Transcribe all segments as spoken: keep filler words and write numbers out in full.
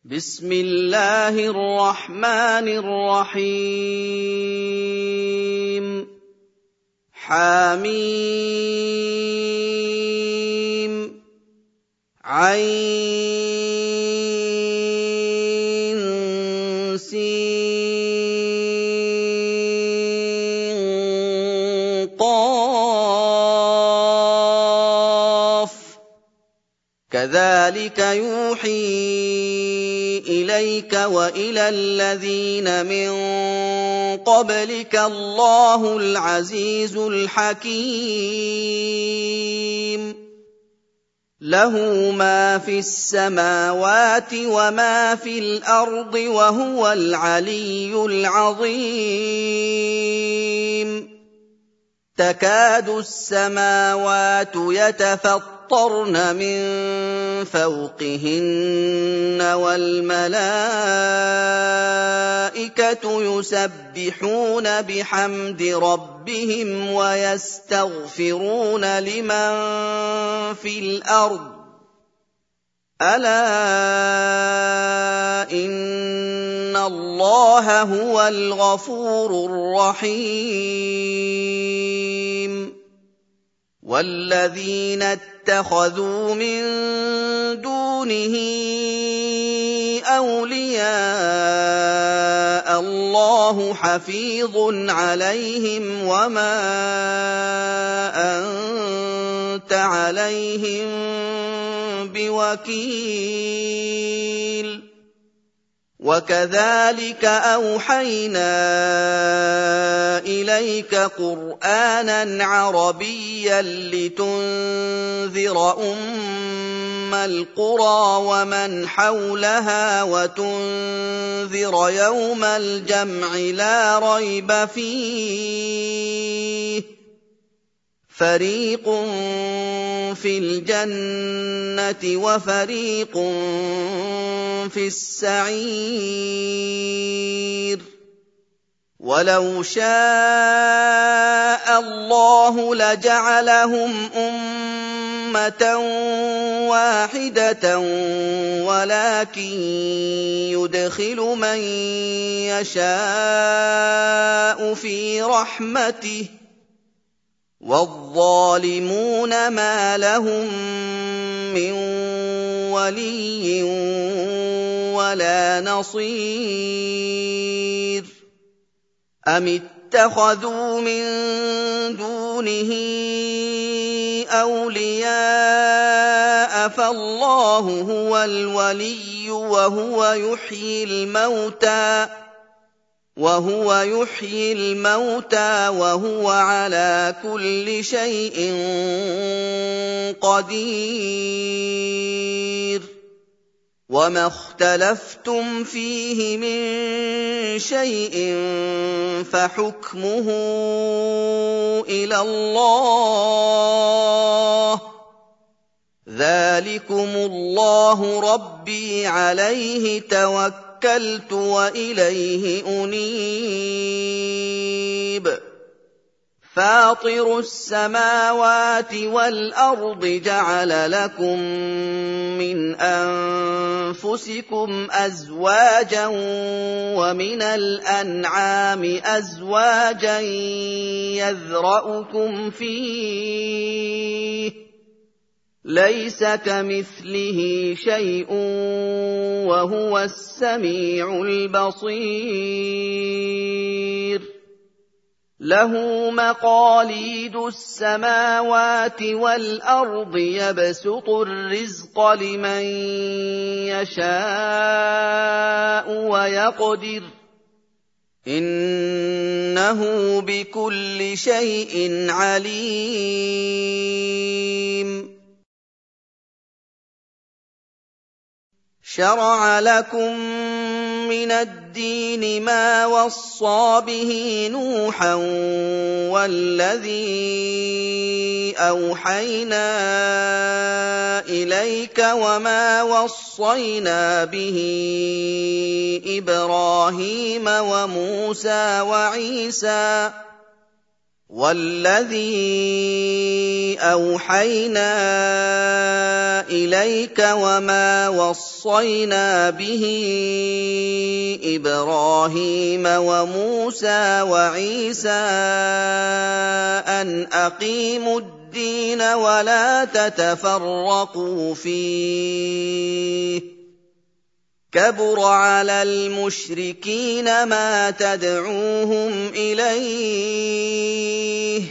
بسم الله الرحمن الرحيم حميم عين سين قاف كذلك يوحي إليك وإلى الذين من قبلك الله العزيز الحكيم له ما في السماوات وما في الأرض وهو العلي العظيم تكاد السماوات يتفطرن من فوقهن والملائكة يسبحون بحمد ربهم ويستغفرون لمن في الأرض ألا إن الله هو الغفور الرحيم والذين اتخذوا من دونه أولياء الله حفيظ عليهم وما أنت عليهم بوكيل وكذلك أوحينا إليك قرآناً عربياً لتنذر أم القرى ومن حولها وتنذر يوم الجمع لا ريب فيه فريق في الجنة وفريق في السعير ولو شاء الله لجعلهم أمة واحدة ولكن يدخل من يشاء في رحمته والظالمون ما لهم من ولي ولا نصير أم اتخذوا من دونه أولياء فالله هو الولي وهو يحيي الموتى وهو يحيي الموتى وهو على كل شيء قدير وما اختلفتم فيه من شيء فحكمه إلى الله ذلكم الله ربي عليه توكلت توكلت وإليه أنيب فاطر السماوات والأرض جعل لكم من أنفسكم أزواجا ومن الأنعام أزواجا يذرأكم فيه ليس كمثله شيء وهو السميع البصير له مقاليد السماوات والأرض يبسط الرزق لمن يشاء ويقدر إنه بكل شيء عليم شرع لكم من الدين ما وصى به نوحا والذي أوحينا إليك وما وصينا به إبراهيم وموسى وعيسى وَالَّذِي أَوْحَيْنَا إِلَيْكَ وَمَا وَصَّيْنَا بِهِ إِبْرَاهِيمَ وَمُوسَىٰ وَعِيسَىٰ أَنْ أَقِيمُوا الدِّينَ وَلَا تَتَفَرَّقُوا فِيهِ ۚ كَبُرَ عَلَى الْمُشْرِكِينَ مَا تَدْعُوهُمْ إِلَيْهِ ۚ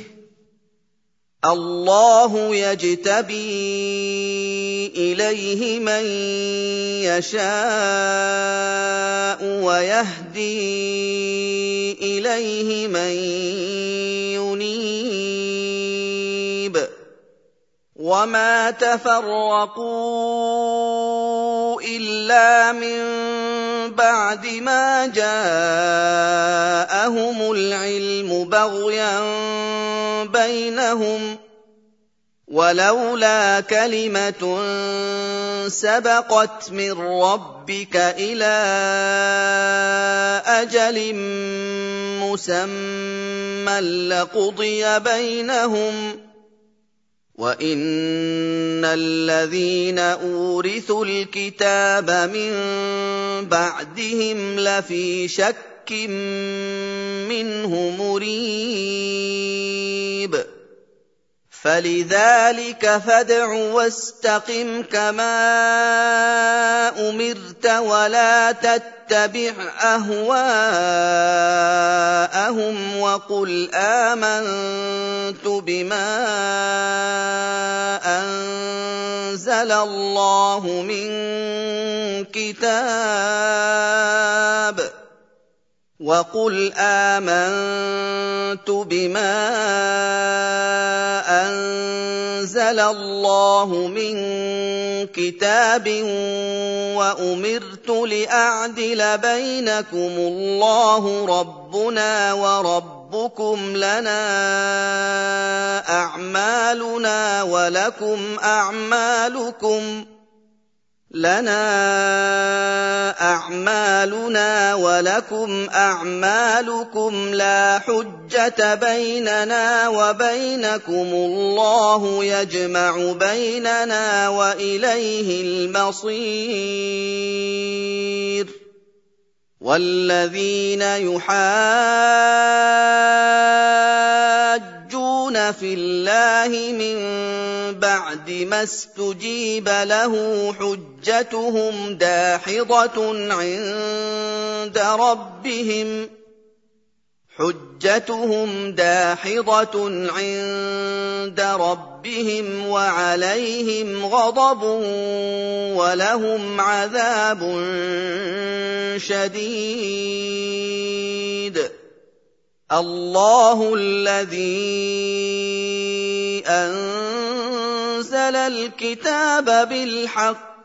اللَّهُ يَجْتَبِي إِلَيْهِ مَن يَشَاءُ وَيَهْدِي إِلَيْهِ مَن يُنِيبُ وَمَا تَفَرَّقُوا إِلَّا مِن بَعْدِ مَا جَاءَهُمُ الْعِلْمُ بَغْيًا بَيْنَهُمْ ۚ وَلَوْلَا كَلِمَةٌ سَبَقَتْ مِن رَّبِّكَ إِلَىٰ أَجَلٍ مُّسَمًّى لَّقُضِيَ بَيْنَهُمْ ۚ وَإِنَّ الَّذِينَ أُورِثُوا الْكِتَابَ مِن بَعْدِهِمْ لَفِي شَكٍّ مِّنْهُ مُرِيبٍ فَلِذَٰلِكَ فَادْعُ وَاسْتَقِمْ كَمَا أُمِرْتَ وَلَا تَتَّبِعْ أَهْوَاءَهُمْ وَقُلْ آمَنتُ بِمَا أَنزَلَ اللَّهُ مِن كِتَابٍ وَقُلْ آمَنتُ بِمَا أَنزَلَ اللَّهُ مِن كِتَابٍ وَأُمِرْتُ لِأَعْدِلَ بَيْنَكُمُ اللَّهُ رَبُّنَا وَرَبُّكُمْ لَنَا أَعْمَالُنَا وَلَكُمْ أَعْمَالُكُمْ لَنَا أَعْمَالُنَا وَلَكُمْ أَعْمَالُكُمْ لَا حُجَّةَ بَيْنَنَا وَبَيْنَكُمُ اللَّهُ يَجْمَعُ بَيْنَنَا وَإِلَيْهِ الْمَصِيرُ وَالَّذِينَ يُحَاجُّونَ فِي اللَّهِ مِن بَعْدِ مَا اسْتُجِيبَ لَهُ حُجَّتُهُمْ دَاحِضَةٌ عِندَ رَبِّهِمْ حُجَّتُهُمْ دَاحِضَةٌ عِندَ رَبِّهِمْ وَعَلَيْهِمْ غَضَبٌ وَلَهُمْ عَذَابٌ شَدِيدٌ اللَّهُ الَّذِي أَنزَلَ الْكِتَابَ بِالْحَقِّ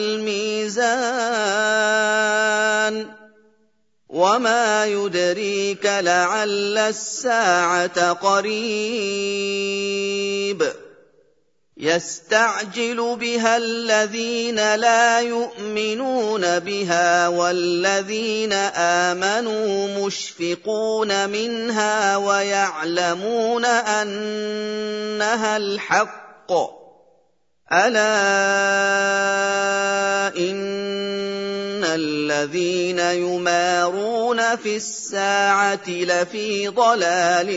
وَالْمِيزَانَ وَمَا يُدْرِيكَ لَعَلَّ السَّاعَةَ قَرِيبٌ يَسْتَعْجِلُ بِهَا الَّذِينَ لَا يُؤْمِنُونَ بِهَا وَالَّذِينَ آمَنُوا مُشْفِقُونَ مِنْهَا وَيَعْلَمُونَ أَنَّهَا الْحَقُّ أَلَا إِنَّ الَّذِينَ يُمَارُونَ فِي السَّاعَةِ لَفِي ضَلَالٍ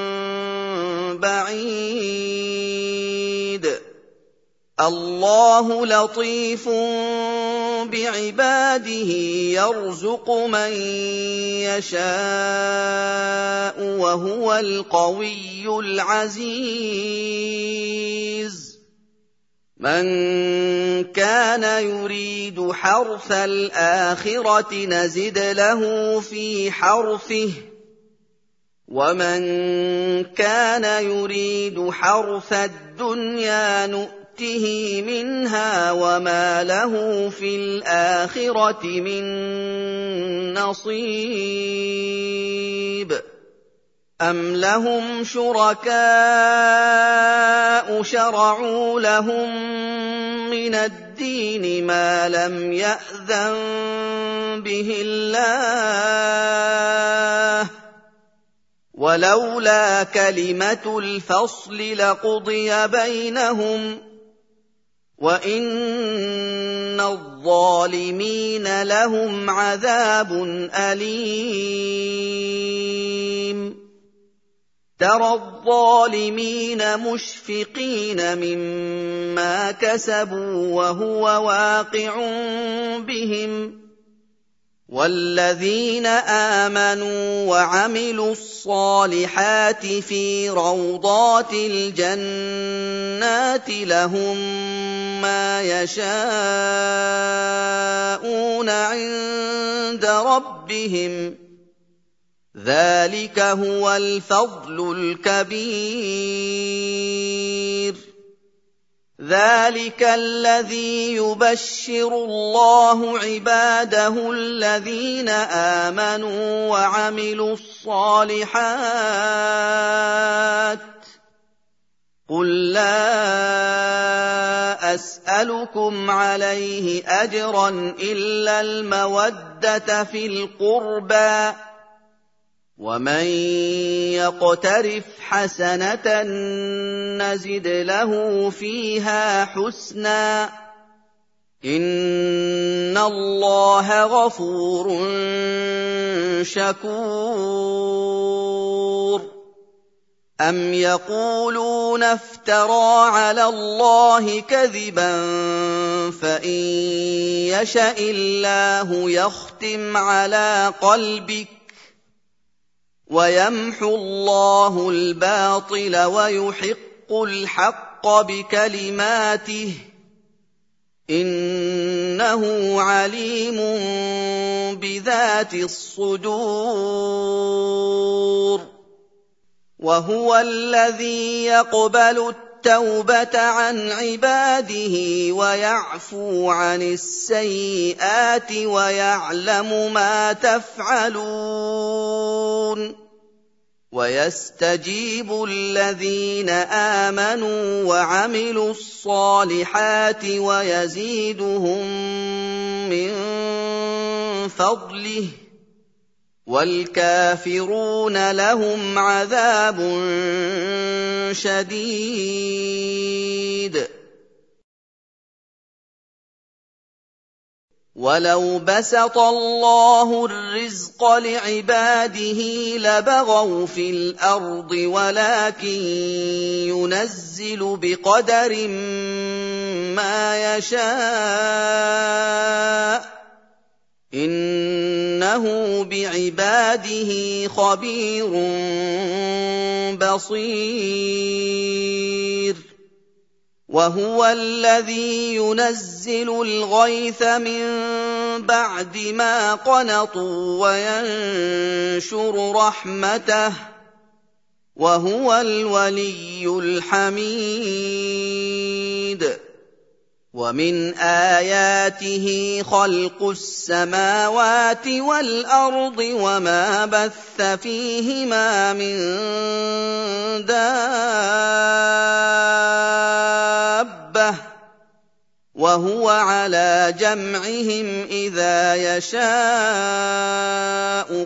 بَعِيدٍ اللَّهُ لَطِيفٌ بِعِبَادِهِ يَرْزُقُ مَن يَشَاءُ وَهُوَ الْقَوِيُّ الْعَزِيزُ مَن كَانَ يُرِيدُ حَرْثَ الْآخِرَةِ نَزِدْ لَهُ فِي حَرْثِهِ وَمَن كَانَ يُرِيدُ حَرْثَ الدُّنْيَا نُؤْتِهِ مِنْهَا وَمَا لَهُ فِي الْآخِرَةِ مِن نَّصِيبٍ أَمْ لَهُمْ شُرَكَاءُ شَرَعُوا لَهُم مِّنَ الدِّينِ مَا لَمْ يَأْذَن بِهِ اللَّهُ وَلَوْلَا كَلِمَةُ الْفَصْلِ لَقُضِيَ بَيْنَهُمْ ۗ وَإِنَّ الظَّالِمِينَ لَهُمْ عَذَابٌ أَلِيمٌ تَرَى الظَّالِمِينَ مُشْفِقِينَ مِمَّا كَسَبُوا وَهُوَ وَاقِعٌ بِهِمْ ۗ وَالَّذِينَ آمَنُوا وَعَمِلُوا الصَّالِحَاتِ فِي رَوْضَاتِ الْجَنَّاتِ لَهُم مَّا يَشَاءُونَ عِندَ رَبِّهِمْ ۚ ذَٰلِكَ هُوَ الْفَضْلُ الْكَبِيرُ ذَٰلِكَ الَّذِي يُبَشِّرُ اللَّهُ عِبَادَهُ الَّذِينَ آمَنُوا وَعَمِلُوا الصَّالِحَاتِ ۗ قُل لَّا أَسْأَلُكُمْ عَلَيْهِ أَجْرًا إِلَّا الْمَوَدَّةَ فِي الْقُرْبَىٰ ۗ وَمَن يَقْتَرِفْ حَسَنَةً نَّزِدْ لَهُ فِيهَا حُسْنًا ۚ إِنَّ اللَّهَ غَفُورٌ شَكُورٌ أَمْ يَقُولُونَ افْتَرَىٰ عَلَى اللَّهِ كَذِبًا فَإِن يَشَإِ اللَّهُ يَخْتِمْ عَلَىٰ قَلْبِكَ وَيَمْحُو اللَّهُ الْبَاطِلَ وَيُحِقُّ الْحَقَّ بِكَلِمَاتِهِ ۚ إِنَّهُ عَلِيمٌ بِذَاتِ الصُّدُورِ وَهُوَ الَّذِي يَقْبَلُ التَّوْبَةَ عَنْ عِبَادِهِ وَيَعْفُو عَنِ السَّيِّئَاتِ وَيَعْلَمُ مَا تَفْعَلُونَ وَيَسْتَجِيبُ الَّذِينَ آمَنُوا وَعَمِلُوا الصَّالِحَاتِ وَيَزِيدُهُم مِّن فَضْلِهِ ۚ وَالْكَافِرُونَ لَهُمْ عَذَابٌ شَدِيدٌ وَلَوْ بَسَطَ اللَّهُ الرِّزْقَ لِعِبَادِهِ لَبَغَوْا فِي الْأَرْضِ وَلَٰكِن يُنَزِّلُ بِقَدَرٍ مَّا يَشَاءُ ۚ إِنَّهُ بِعِبَادِهِ خَبِيرٌ بَصِيرٌ وَهُوَ الَّذِي يُنَزِّلُ الْغَيْثَ مِن بَعْدِ مَا قَنَطُوا وَيَنشُرُ رَحْمَتَهُ ۚ وَهُوَ الْوَلِيُّ الْحَمِيدُ وَمِنْ آيَاتِهِ خَلْقُ السَّمَاوَاتِ وَالْأَرْضِ وَمَا بَثَّ فِيهِمَا مِن دَابَّةٍ ۚ وَهُوَ عَلَىٰ جَمْعِهِمْ إِذَا يَشَاءُ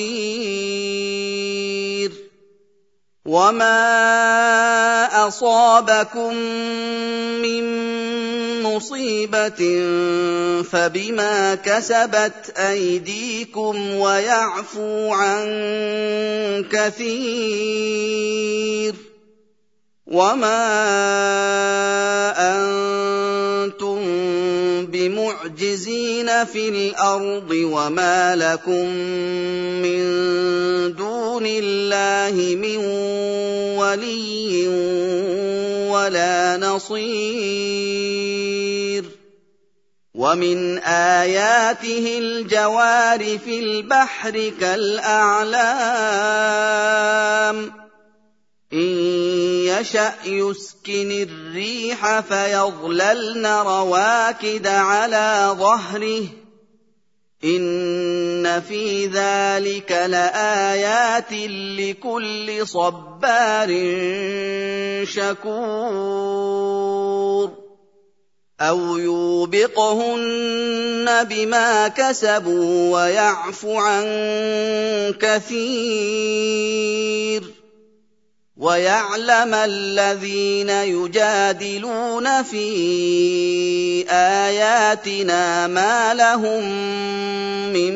قَدِيرٌ وَمَا أَصَابَكُم مِّن مُّصِيبَةٍ فَبِمَا كَسَبَتْ أَيْدِيكُمْ وَيَعْفُو عَن كَثِيرٍ وَمَا أَنتُم بِمُعْجِزِينَ فِي الْأَرْضِ وَمَا لَكُم مِّن دُونِ اللَّهِ مِن وَلِيٍّ وَلَا نَصِيرٍ وَمِنْ آيَاتِهِ الْجَوَارِ فِي الْبَحْرِ كَالْأَعْلَامِ إِن يَشَأْ يُسْكِنِ الرِّيحَ فَيَظْلَلْنَ رَوَاكِدَ عَلَىٰ ظَهْرِهِ ۚ إِنَّ فِي ذَٰلِكَ لَآيَاتٍ لِّكُلِّ صَبَّارٍ شَكُورٍ أَوْ يُوبِقْهُنَّ بِمَا كَسَبُوا وَيَعْفُ عَن كَثِيرٍ وَيَعْلَمَ الَّذِينَ يُجَادِلُونَ فِي آيَاتِنَا مَا لَهُم مِّن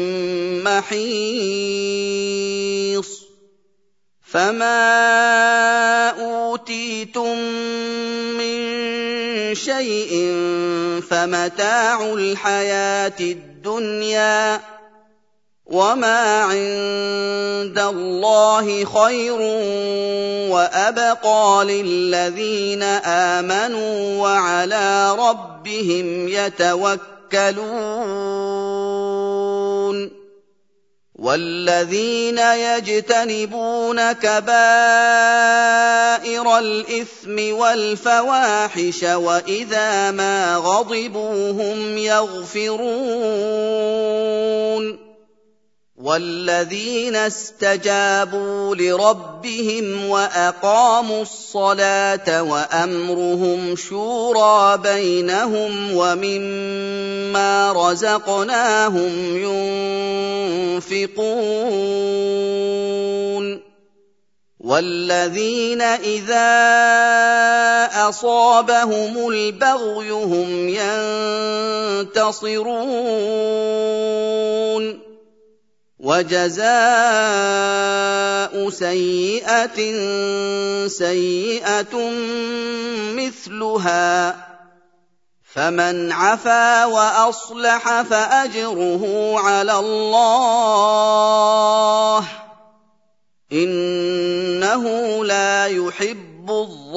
مَّحِيصٍ فَمَا أُوتِيتُم مِّن شَيْءٍ فَمَتَاعُ الْحَيَاةِ الدُّنْيَا ۖ وَمَا عِندَ اللَّهِ خَيْرٌ وَأَبْقَىٰ لِلَّذِينَ آمَنُوا وَعَلَىٰ رَبِّهِمْ يَتَوَكَّلُونَ وَالَّذِينَ يَجْتَنِبُونَ كَبَائِرَ الْإِثْمِ وَالْفَوَاحِشَ وَإِذَا مَا غَضِبُوا هُمْ يَغْفِرُونَ وَالَّذِينَ اسْتَجَابُوا لِرَبِّهِمْ وَأَقَامُوا الصَّلَاةَ وَأَمْرُهُمْ شُورَىٰ بَيْنَهُمْ وَمِمَّا رَزَقْنَاهُمْ يُنفِقُونَ وَالَّذِينَ إِذَا أَصَابَهُمُ الْبَغْيُ هُمْ يَنتَصِرُونَ وَجَزَاءُ سَيِّئَةٍ سَيِّئَةٌ مِّثْلُهَا ۖ فَمَنْ عَفَا وَأَصْلَحَ فَأَجْرُهُ عَلَى اللَّهِ ۚ إِنَّهُ لَا يُحِبُّ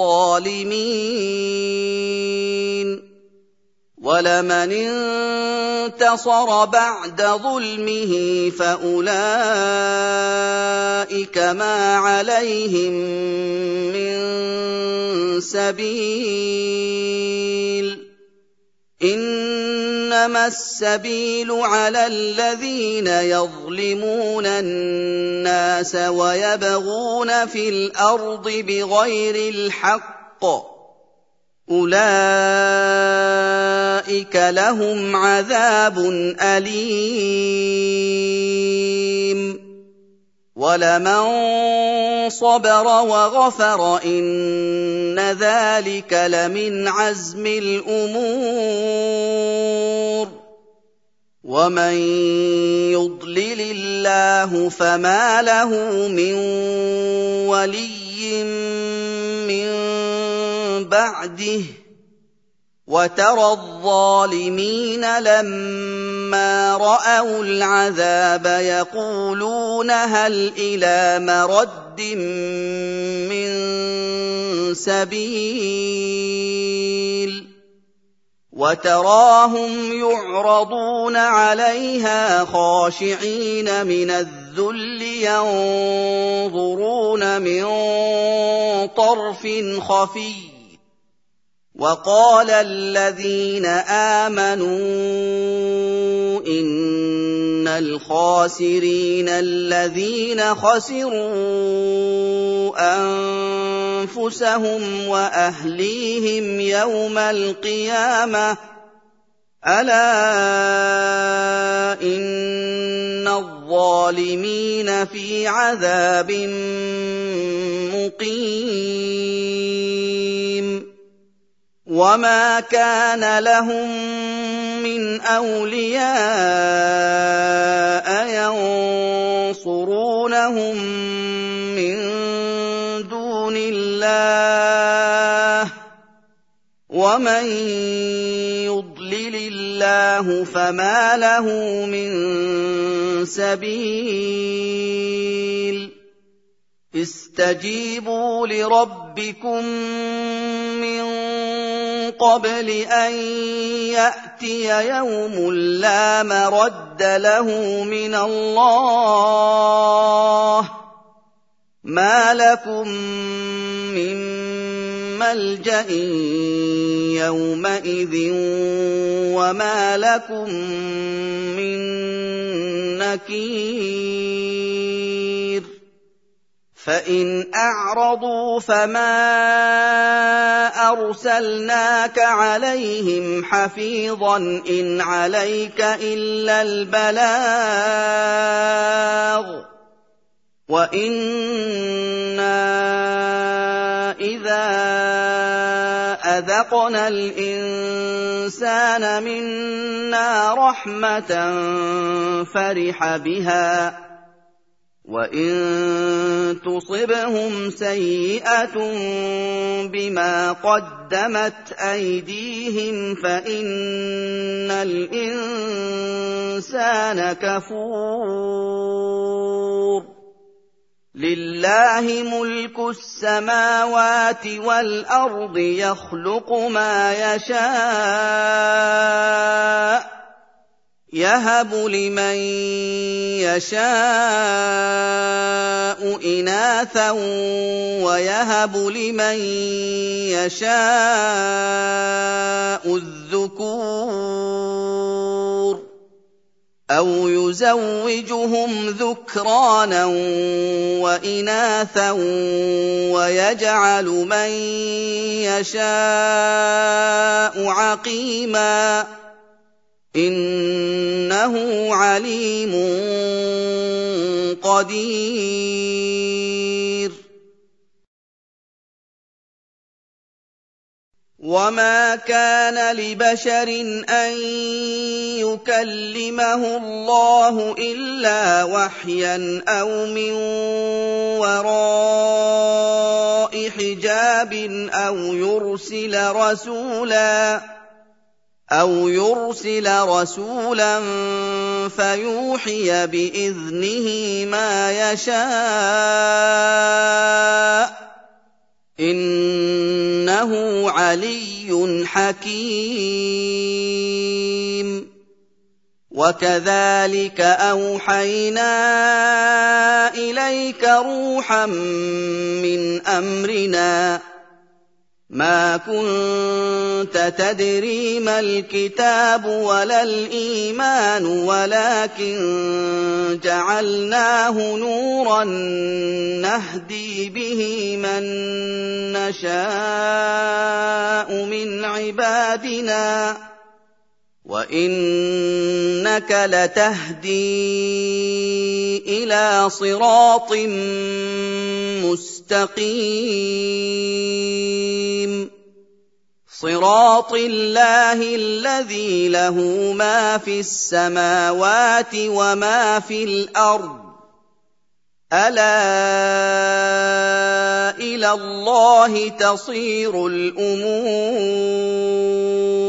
الظَّالِمِينَ وَلَمَنِ انتَصَرَ بَعْدَ ظُلْمِهِ فَأُولَٰئِكَ مَا عَلَيْهِم مِّن سَبِيلٍ ۚ إِنَّمَا السَّبِيلُ عَلَى الَّذِينَ يَظْلِمُونَ النَّاسَ وَيَبْغُونَ فِي الْأَرْضِ بِغَيْرِ الْحَقِّ ۚ أُولَٰئِكَ لَهُمْ عَذَابٌ أَلِيمٌ وَلَمَن صَبَرَ وَغَفَرَ إِنَّ ذَٰلِكَ لَمِنْ عَزْمِ الْأُمُورِ وَمَن يُضْلِلِ اللَّهُ فَمَا لَهُ مِن وَلِيٍّ مِّن بَعْدِهِ ۗ وَتَرَى الظَّالِمِينَ لَمَّا رَأَوُا الْعَذَابَ يَقُولُونَ هَلْ إِلَىٰ مَرَدٍّ مِّن سَبِيلٍ وَتَرَاهُمْ يُعْرَضُونَ عَلَيْهَا خَاشِعِينَ مِنَ الذُّلِّ يَنظُرُونَ مِن طَرْفٍ خَفِيٍّ وَقَالَ الَّذِينَ آمَنُوا إِنَّ الْخَاسِرِينَ الَّذِينَ خَسِرُوا أَنفُسَهُمْ وَأَهْلِيهِمْ يَوْمَ الْقِيَامَةِ ۗ أَلَا إِنَّ الظَّالِمِينَ فِي عَذَابٍ مُّقِيمٍ وَمَا كَانَ لَهُم مِّنْ أَوْلِيَاءَ يَنصُرُونَهُم مِّن دُونِ اللَّهِ ۗ وَمَن يُضْلِلِ اللَّهُ فَمَا لَهُ مِن سَبِيلٍ اسْتَجِيبُوا لِرَبِّكُم مِّن قَبْلِ أَن يَأْتِيَ يَوْمٌ لَّا مَرَدَّ لَهُ مِنَ اللَّهِ ۚ مَا لَكُم مِّن مَّلْجَإٍ يَوْمَئِذٍ وَمَا لَكُم مِّن نَّكِيرٍ فإن أعرضوا فما أرسلناك عليهم حفيظا إن عليك إلا البلاغ وإنا إذا أذقنا الإنسان منا رحمة فرح بها وإن تصبهم سيئة بما قدمت أيديهم فإن الإنسان كفور لله ملك السماوات والأرض يخلق ما يشاء يهب لمن يشاء إناثا ويهب لمن يشاء الذكور أو يزوجهم ذكرانا وإناثا ويجعل من يشاء عقيما إنه عليم قدير وما كان لبشر أن يكلمه الله إلا وحيا أو من وراء حجاب أو يرسل رسولا أو يرسل رسولا فيوحي بإذنه ما يشاء إنه علي حكيم وكذلك أوحينا إليك روحا من أمرنا ما كنت تدري ما الكتاب ولا الإيمان ولكن جعلناه نورا نهدي به من نشاء من عبادنا وإنك لتهدي إلى صراط مستقيم صراط الله الذي له ما في السماوات وما في الأرض ألا إلى الله تصير الأمور